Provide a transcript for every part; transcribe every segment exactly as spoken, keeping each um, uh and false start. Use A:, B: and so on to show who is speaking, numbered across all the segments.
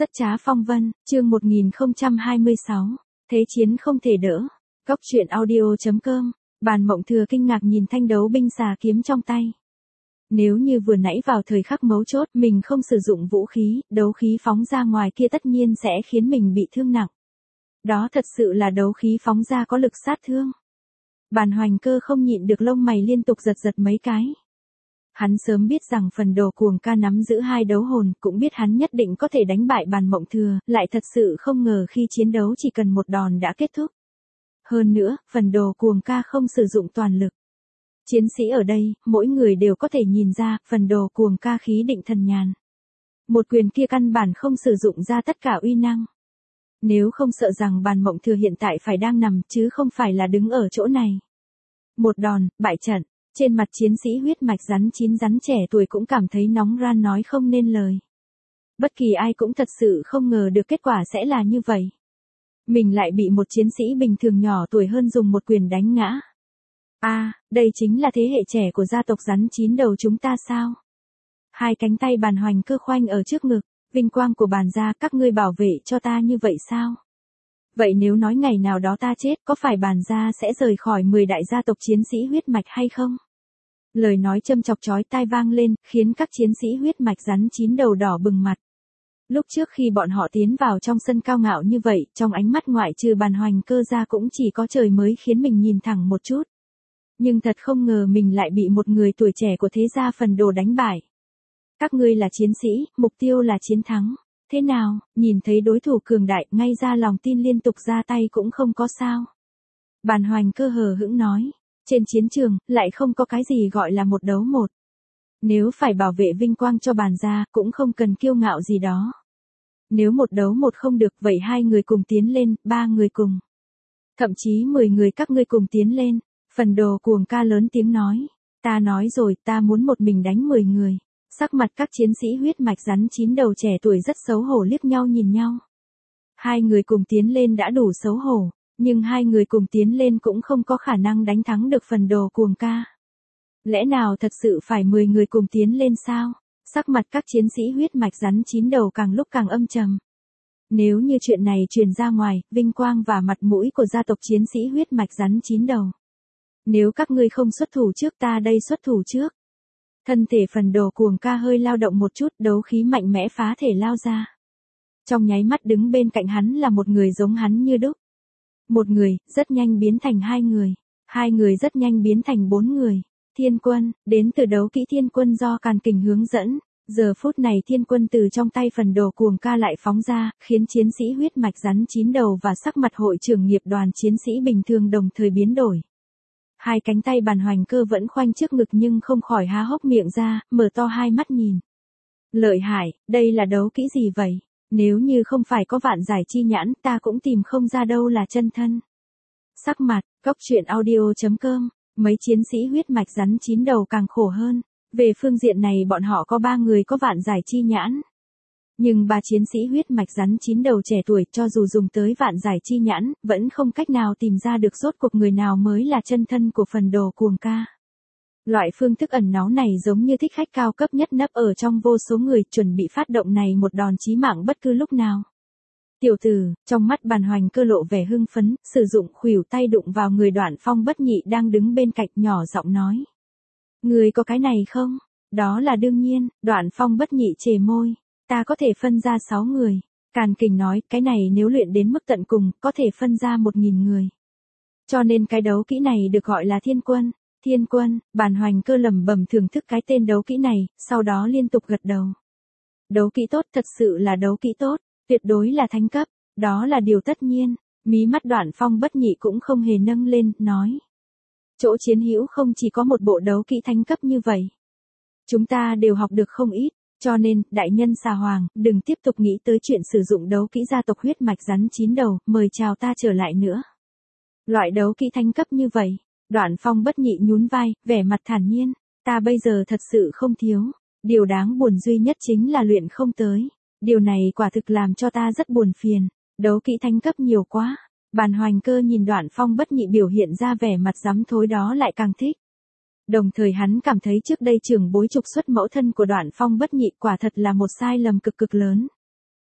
A: Rất trá phong vân, chương một nghìn không trăm hai mươi sáu, thế chiến không thể đỡ. Góc truyện audio chấm com, Bàn Mộng Thừa kinh ngạc nhìn thanh đấu binh xà kiếm trong tay. Nếu như vừa nãy vào thời khắc mấu chốt mình không sử dụng vũ khí, đấu khí phóng ra ngoài kia tất nhiên sẽ khiến mình bị thương nặng. Đó thật sự là đấu khí phóng ra có lực sát thương. Bàn Hoành Cơ không nhịn được lông mày liên tục giật giật mấy cái. Hắn sớm biết rằng phần đồ cuồng ca nắm giữ hai đấu hồn, cũng biết hắn nhất định có thể đánh bại Bàn Mộng Thừa, lại thật sự không ngờ khi chiến đấu chỉ cần một đòn đã kết thúc. Hơn nữa, phần đồ cuồng ca không sử dụng toàn lực. Chiến sĩ ở đây, mỗi người đều có thể nhìn ra, phần đồ cuồng ca khí định thần nhàn. Một quyền kia căn bản không sử dụng ra tất cả uy năng. Nếu không sợ rằng Bàn Mộng Thừa hiện tại phải đang nằm chứ không phải là đứng ở chỗ này. Một đòn, bại trận. Trên mặt chiến sĩ huyết mạch rắn chín rắn trẻ tuổi cũng cảm thấy nóng ran nói không nên lời. Bất kỳ ai cũng thật sự không ngờ được kết quả sẽ là như vậy. Mình lại bị một chiến sĩ bình thường nhỏ tuổi hơn dùng một quyền đánh ngã. A, à, đây chính là thế hệ trẻ của gia tộc rắn chín đầu chúng ta sao? Hai cánh tay Bàn Hoành Cơ khoanh ở trước ngực, vinh quang của Bàn gia các ngươi bảo vệ cho ta như vậy sao? Vậy nếu nói ngày nào đó ta chết, có phải Bàn gia sẽ rời khỏi mười đại gia tộc chiến sĩ huyết mạch hay không? Lời nói châm chọc chói tai vang lên, khiến các chiến sĩ huyết mạch rắn chín đầu đỏ bừng mặt. Lúc trước khi bọn họ tiến vào trong sân cao ngạo như vậy, trong ánh mắt ngoại trừ Bàn Hoành Cơ ra cũng chỉ có trời mới khiến mình nhìn thẳng một chút. Nhưng thật không ngờ mình lại bị một người tuổi trẻ của thế gia phần đồ đánh bại. Các ngươi là chiến sĩ, mục tiêu là chiến thắng. Thế nào, nhìn thấy đối thủ cường đại, ngay ra lòng tin liên tục ra tay cũng không có sao. Bàn Hoành Cơ hờ hững nói, trên chiến trường, lại không có cái gì gọi là một đấu một. Nếu phải bảo vệ vinh quang cho Bàn gia, cũng không cần kiêu ngạo gì đó. Nếu một đấu một không được, vậy hai người cùng tiến lên, ba người cùng. Thậm chí mười người các ngươi cùng tiến lên. Phần đồ cuồng ca lớn tiếng nói, ta nói rồi, ta muốn một mình đánh mười người. Sắc mặt các chiến sĩ huyết mạch rắn chín đầu trẻ tuổi rất xấu hổ liếc nhau nhìn nhau. Hai người cùng tiến lên đã đủ xấu hổ, nhưng hai người cùng tiến lên cũng không có khả năng đánh thắng được phần đồ cuồng ca. Lẽ nào thật sự phải mười người cùng tiến lên sao? Sắc mặt các chiến sĩ huyết mạch rắn chín đầu càng lúc càng âm trầm. Nếu như chuyện này truyền ra ngoài, vinh quang và mặt mũi của gia tộc chiến sĩ huyết mạch rắn chín đầu. Nếu các ngươi không xuất thủ trước ta đây xuất thủ trước. Thân thể phần đồ cuồng ca hơi lao động một chút, đấu khí mạnh mẽ phá thể lao ra. Trong nháy mắt đứng bên cạnh hắn là một người giống hắn như đúc. Một người, rất nhanh biến thành hai người. Hai người rất nhanh biến thành bốn người. Thiên Quân, đến từ đấu kỹ Thiên Quân do Càn Kình hướng dẫn. Giờ phút này Thiên Quân từ trong tay phần đồ cuồng ca lại phóng ra, khiến chiến sĩ huyết mạch rắn chín đầu và sắc mặt hội trưởng nghiệp đoàn chiến sĩ bình thường đồng thời biến đổi. Hai cánh tay Bàn Hoành Cơ vẫn khoanh trước ngực nhưng không khỏi há hốc miệng ra, mở to hai mắt nhìn. Lợi hại, đây là đấu kỹ gì vậy? Nếu như không phải có vạn giải chi nhãn, ta cũng tìm không ra đâu là chân thân. Sắc mặt, góc truyện audio chấm com, mấy chiến sĩ huyết mạch rắn chín đầu càng khổ hơn. Về phương diện này bọn họ có ba người có vạn giải chi nhãn. Nhưng ba chiến sĩ huyết mạch rắn chín đầu trẻ tuổi cho dù dùng tới vạn giải chi nhãn, vẫn không cách nào tìm ra được rốt cuộc người nào mới là chân thân của phần đồ cuồng ca. Loại phương thức ẩn náu này giống như thích khách cao cấp nhất nấp ở trong vô số người chuẩn bị phát động này một đòn chí mạng bất cứ lúc nào. Tiểu tử, trong mắt Bàn Hoành Cơ lộ vẻ hưng phấn, sử dụng khuỷu tay đụng vào người Đoạn Phong Bất Nhị đang đứng bên cạnh nhỏ giọng nói. Người có cái này không? Đó là đương nhiên, Đoạn Phong Bất Nhị chề môi. Ta có thể phân ra sáu người. Càn Kình nói, cái này nếu luyện đến mức tận cùng, có thể phân ra một nghìn người. Cho nên cái đấu kỹ này được gọi là Thiên Quân. Thiên Quân, Bàn Hoành Cơ lẩm bẩm thưởng thức cái tên đấu kỹ này, sau đó liên tục gật đầu. Đấu kỹ tốt, thật sự là đấu kỹ tốt, tuyệt đối là thánh cấp, đó là điều tất nhiên. Mí mắt Đoạn Phong Bất Nhị cũng không hề nâng lên, nói. Chỗ chiến hữu không chỉ có một bộ đấu kỹ thánh cấp như vậy. Chúng ta đều học được không ít. Cho nên, đại nhân Xà Hoàng, đừng tiếp tục nghĩ tới chuyện sử dụng đấu kỹ gia tộc huyết mạch rắn chín đầu, mời chào ta trở lại nữa. Loại đấu kỹ thánh cấp như vậy, Đoạn Phong Bất Nhị nhún vai, vẻ mặt thản nhiên, ta bây giờ thật sự không thiếu, điều đáng buồn duy nhất chính là luyện không tới, điều này quả thực làm cho ta rất buồn phiền, đấu kỹ thánh cấp nhiều quá. Bàn Hoành Cơ nhìn Đoạn Phong Bất Nhị biểu hiện ra vẻ mặt dám thối đó lại càng thích. Đồng thời hắn cảm thấy trước đây trưởng bối trục xuất mẫu thân của Đoạn Phong Bất Nhị quả thật là một sai lầm cực cực lớn.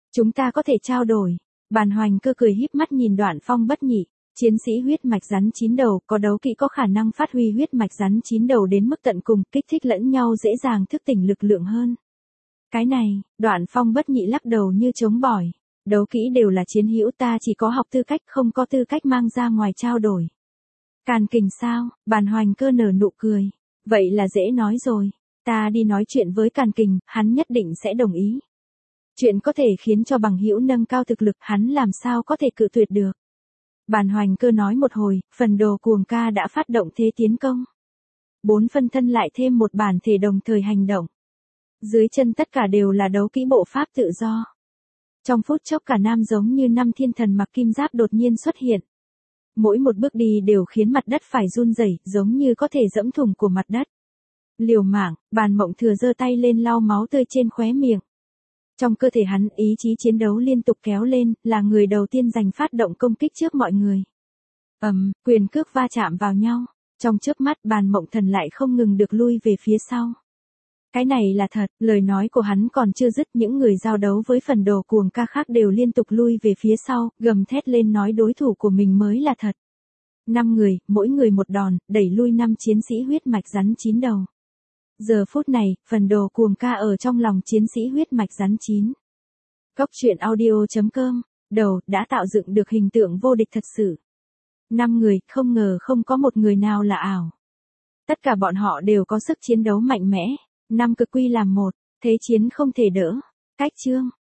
A: Chúng ta có thể trao đổi. Bàn Hoành Cơ cười híp mắt nhìn Đoạn Phong Bất Nhị. Chiến sĩ huyết mạch rắn chín đầu, có đấu kỹ có khả năng phát huy huyết mạch rắn chín đầu đến mức tận cùng, kích thích lẫn nhau dễ dàng thức tỉnh lực lượng hơn. Cái này, Đoạn Phong Bất Nhị lắc đầu như chống bỏi. Đấu kỹ đều là chiến hữu, ta chỉ có học tư cách, không có tư cách mang ra ngoài trao đổi. Càn kình sao? Bàn Hoành Cơ nở nụ cười. Vậy là dễ nói rồi. Ta đi nói chuyện với Càn kình, hắn nhất định sẽ đồng ý. Chuyện có thể khiến cho bằng hữu nâng cao thực lực, hắn làm sao có thể cự tuyệt được. Bàn Hoành Cơ nói một hồi, phần đồ cuồng ca đã phát động thế tiến công. Bốn phân thân lại thêm một bản thể đồng thời hành động. Dưới chân tất cả đều là đấu kỹ bộ pháp tự do. Trong phút chốc cả nam giống như năm thiên thần mặc kim giáp đột nhiên xuất hiện. Mỗi một bước đi đều khiến mặt đất phải run rẩy, giống như có thể dẫm thủng của mặt đất. Liều mạng, Bàn Mộng Thừa giơ tay lên lau máu tươi trên khóe miệng. Trong cơ thể hắn, ý chí chiến đấu liên tục kéo lên, là người đầu tiên giành phát động công kích trước mọi người. Ầm, quyền cước va chạm vào nhau. Trong chớp mắt, Bàn Mộng Thần lại không ngừng được lui về phía sau. Cái này là thật, lời nói của hắn còn chưa dứt, những người giao đấu với phần đồ cuồng ca khác đều liên tục lui về phía sau, gầm thét lên nói đối thủ của mình mới là thật. Năm người, mỗi người một đòn, đẩy lui năm chiến sĩ huyết mạch rắn chín đầu. Giờ phút này, phần đồ cuồng ca ở trong lòng chiến sĩ huyết mạch rắn chín. Cốc truyện audio chấm com, đầu, đã tạo dựng được hình tượng vô địch thật sự. Năm người, không ngờ không có một người nào là ảo. Tất cả bọn họ đều có sức chiến đấu mạnh mẽ. Năm cực quy làm một, thế chiến không thể đỡ. Cách chương.